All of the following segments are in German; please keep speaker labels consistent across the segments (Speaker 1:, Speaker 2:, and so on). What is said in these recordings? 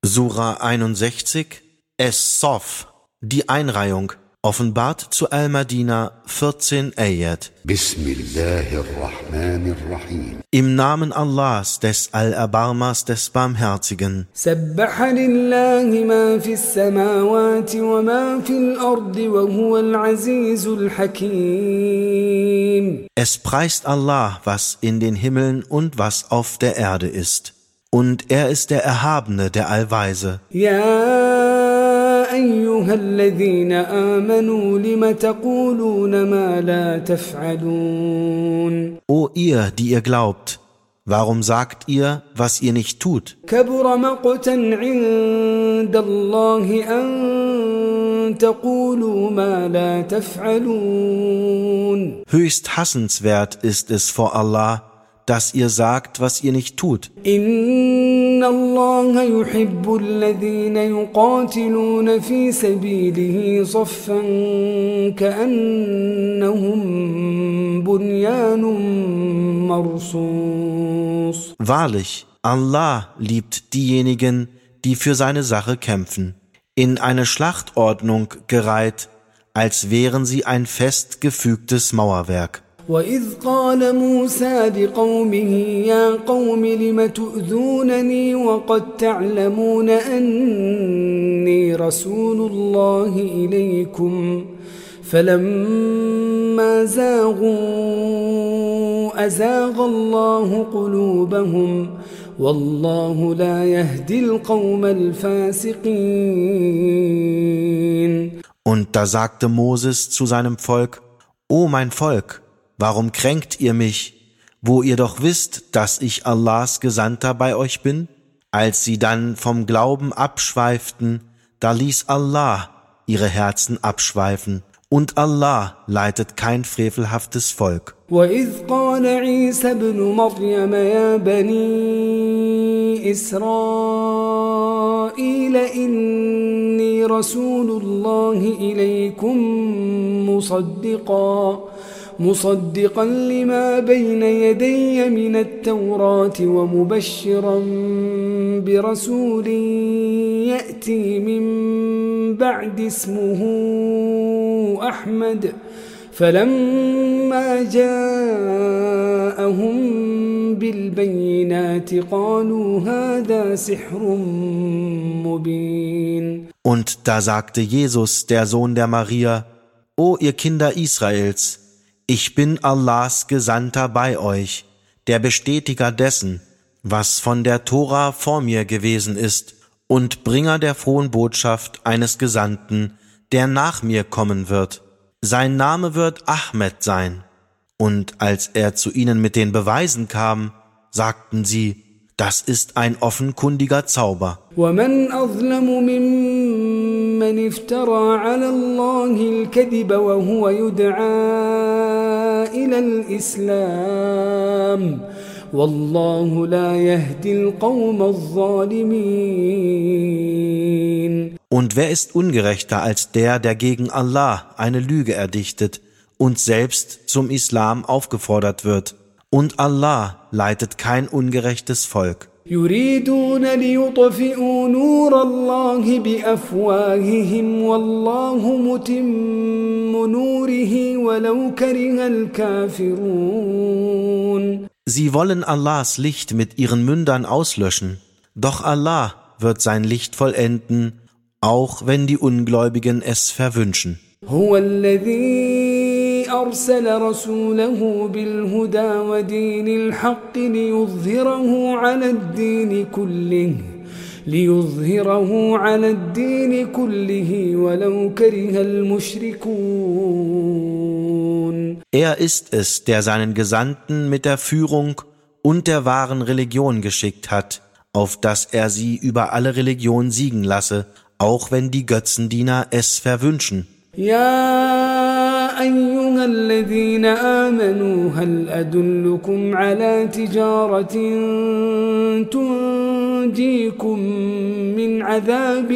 Speaker 1: Sura 61, Es-Sof, die Einreihung, offenbart zu Al-Madina 14 Ayat.
Speaker 2: Bismillahirrahmanirrahim.
Speaker 1: Im Namen Allahs, des Allerbarmers, des Barmherzigen.
Speaker 3: Sabbaha lillahi ma fis samawati wa ma fil ardi wa huwa al-azizul hakim.
Speaker 1: Es preist Allah, was in den Himmeln und was auf der Erde ist. Und er ist der Erhabene, der Allweise.
Speaker 3: Ja ayyuhalladhina amanu lima taquluna ma la taf'alun.
Speaker 1: O ihr, die ihr glaubt, warum sagt ihr, was ihr nicht tut?
Speaker 3: Kabura maqtan 'inda Allahi an taqulu ma la taf'alun.
Speaker 1: Höchst hassenswert ist es vor Allah, dass ihr sagt, was ihr nicht tut.
Speaker 3: Inna Allaha yuhibbu alladhina yuqatiluna fi sabilihi saffan ka'annahum bunyanun marsus.
Speaker 1: Wahrlich, Allah liebt diejenigen, die für seine Sache kämpfen, in eine Schlachtordnung gereiht, als wären sie ein fest gefügtes Mauerwerk.
Speaker 3: وَإِذْ قَالَ مُوسَى لِقَوْمِهِ يَا قَوْمِ لِمَ تُؤْذُونَنِي وَقَدْ تَعْلَمُونَ أَنِّي رَسُولُ اللَّهِ إِلَيْكُمْ فَلَمَّا زَاغُوا أَزَاغَ اللَّهُ قُلُوبَهُمْ وَاللَّهُ لَا يَهْدِي الْقَوْمَ الْفَاسِقِينَ.
Speaker 1: Und da sagte Moses zu seinem Volk: O mein Volk, warum kränkt ihr mich, wo ihr doch wisst, dass ich Allahs Gesandter bei euch bin? Als sie dann vom Glauben abschweiften, da ließ Allah ihre Herzen abschweifen, und Allah leitet kein frevelhaftes Volk.
Speaker 3: وَإِذْ قَالَ عِيسَى ابْنُ مَرْيَمَ يَا بَنِي إِسْرَائِيلَ إِنِّي رَسُولُ اللَّهِ إِلَيْكُمْ مصدقا لما بين يدي من التوراة ومبشرا برسول يأتي من بعد اسمه أحمد فلما جاءهم بالبينات قالوا هذا سحر مبين.
Speaker 1: Und da sagte Jesus, der Sohn der Maria: O ihr Kinder Israels, ich bin Allahs Gesandter bei euch, der Bestätiger dessen, was von der Tora vor mir gewesen ist, und Bringer der frohen Botschaft eines Gesandten, der nach mir kommen wird. Sein Name wird Ahmed sein. Und als er zu ihnen mit den Beweisen kam, sagten sie: Das ist ein offenkundiger Zauber.
Speaker 3: وَمَنْ أَظْلَمُ مِمَّنِ افْتَرَى عَلَى اللَّهِ الْكَذِبَ وَهُوَ يُدْعَى إِلَى الْإِسْلَامِ وَاللَّهُ لَا يَهْدِي الْقَوْمَ الظَّالِمِينَ.
Speaker 1: Und wer ist ungerechter als der, der gegen Allah eine Lüge erdichtet und selbst zum Islam aufgefordert wird? Und Allah leitet kein ungerechtes Volk.
Speaker 3: يريدون ليطفئوا نور الله بأفواههم والله متم نوره ولو كره الكافرون.
Speaker 1: Sie wollen Allahs Licht mit ihren Mündern auslöschen, doch Allah wird sein Licht vollenden, auch wenn die Ungläubigen es verwünschen.
Speaker 3: هو الذي أرسل رسوله بالهدى ودين الحق ليظهره على الدين كله ولو كره المشركون.
Speaker 1: Er ist es, der seinen Gesandten mit der Führung und der wahren Religion geschickt hat, auf dass er sie über alle Religion siegen lasse, auch wenn die Götzendiener es verwünschen.
Speaker 3: يا أيها الذين آمنوا هل أدلكم على تجارة تنجيكم من عذاب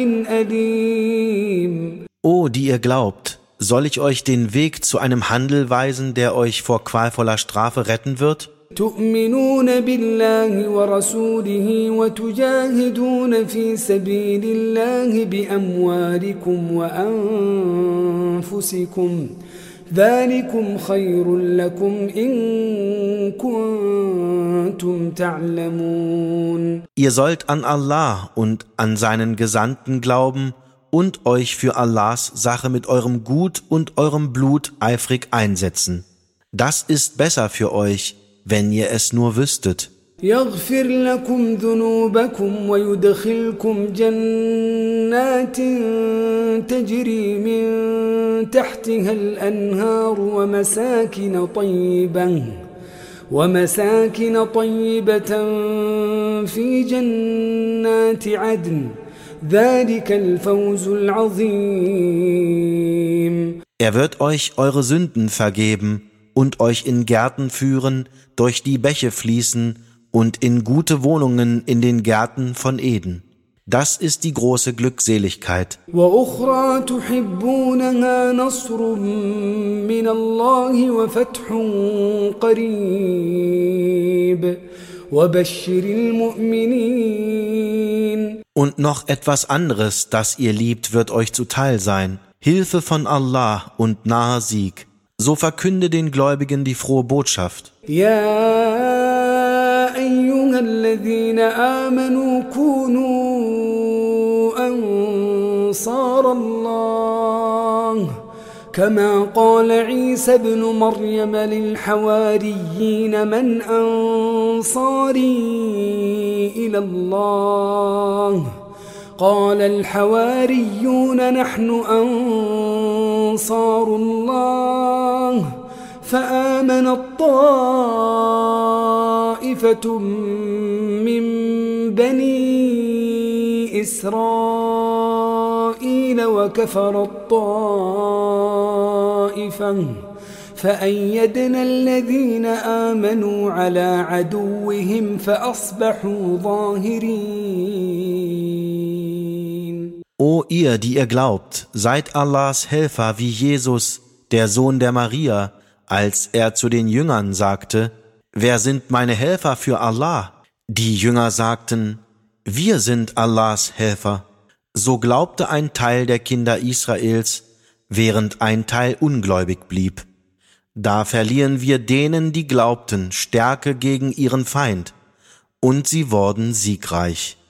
Speaker 3: أليم.
Speaker 1: O, die ihr glaubt, soll ich euch den Weg zu einem Handel weisen, der euch vor qualvoller Strafe retten wird?
Speaker 3: تؤمنون بالله ورسوله وتجاهدون في سبيل الله بأموالكم وأنفسكم ذلكم خير لكم إن كنتم تعلمون.
Speaker 1: Ihr sollt an Allah und an seinen Gesandten glauben und euch für Allahs Sache mit eurem Gut und eurem Blut eifrig einsetzen. Das ist besser für euch, wenn ihr es nur wüsstet.
Speaker 3: يغفر لكم ذنوبكم ويدخلكم جنات تجري من تحتها الأنهار ومساكن طيبة في جنات عدن ذلك الفوز العظيم.
Speaker 1: Er wird euch eure Sünden vergeben und euch in Gärten führen, durch die Bäche fließen und in gute Wohnungen in den Gärten von Eden. Das ist die große Glückseligkeit.
Speaker 3: وأخرى تحبونها نصر من الله وفتح قريب وبشر المؤمنين.
Speaker 1: Und noch etwas anderes, das ihr liebt, wird euch zuteil sein. Hilfe von Allah und naher Sieg. So verkünde den Gläubigen die frohe Botschaft.
Speaker 3: يا أيها الذين آمنوا كونوا أنصار الله كما قال عيسى ابن مريم للحواريين من أنصاري إلى الله قال الحواريون نحن أنصار الله فآمنت طائفة من بني إسرائيل وكفرت طائفة فأيدنا الذين آمنوا على عدوهم فأصبحوا ظاهرين.
Speaker 1: O ihr, die ihr glaubt, seid Allahs Helfer wie Jesus, der Sohn der Maria, als er zu den Jüngern sagte, wer sind meine Helfer für Allah? Die Jünger sagten, wir sind Allahs Helfer. So glaubte ein Teil der Kinder Israels, während ein Teil ungläubig blieb. Da verliehen wir denen, die glaubten, Stärke gegen ihren Feind, und sie wurden siegreich.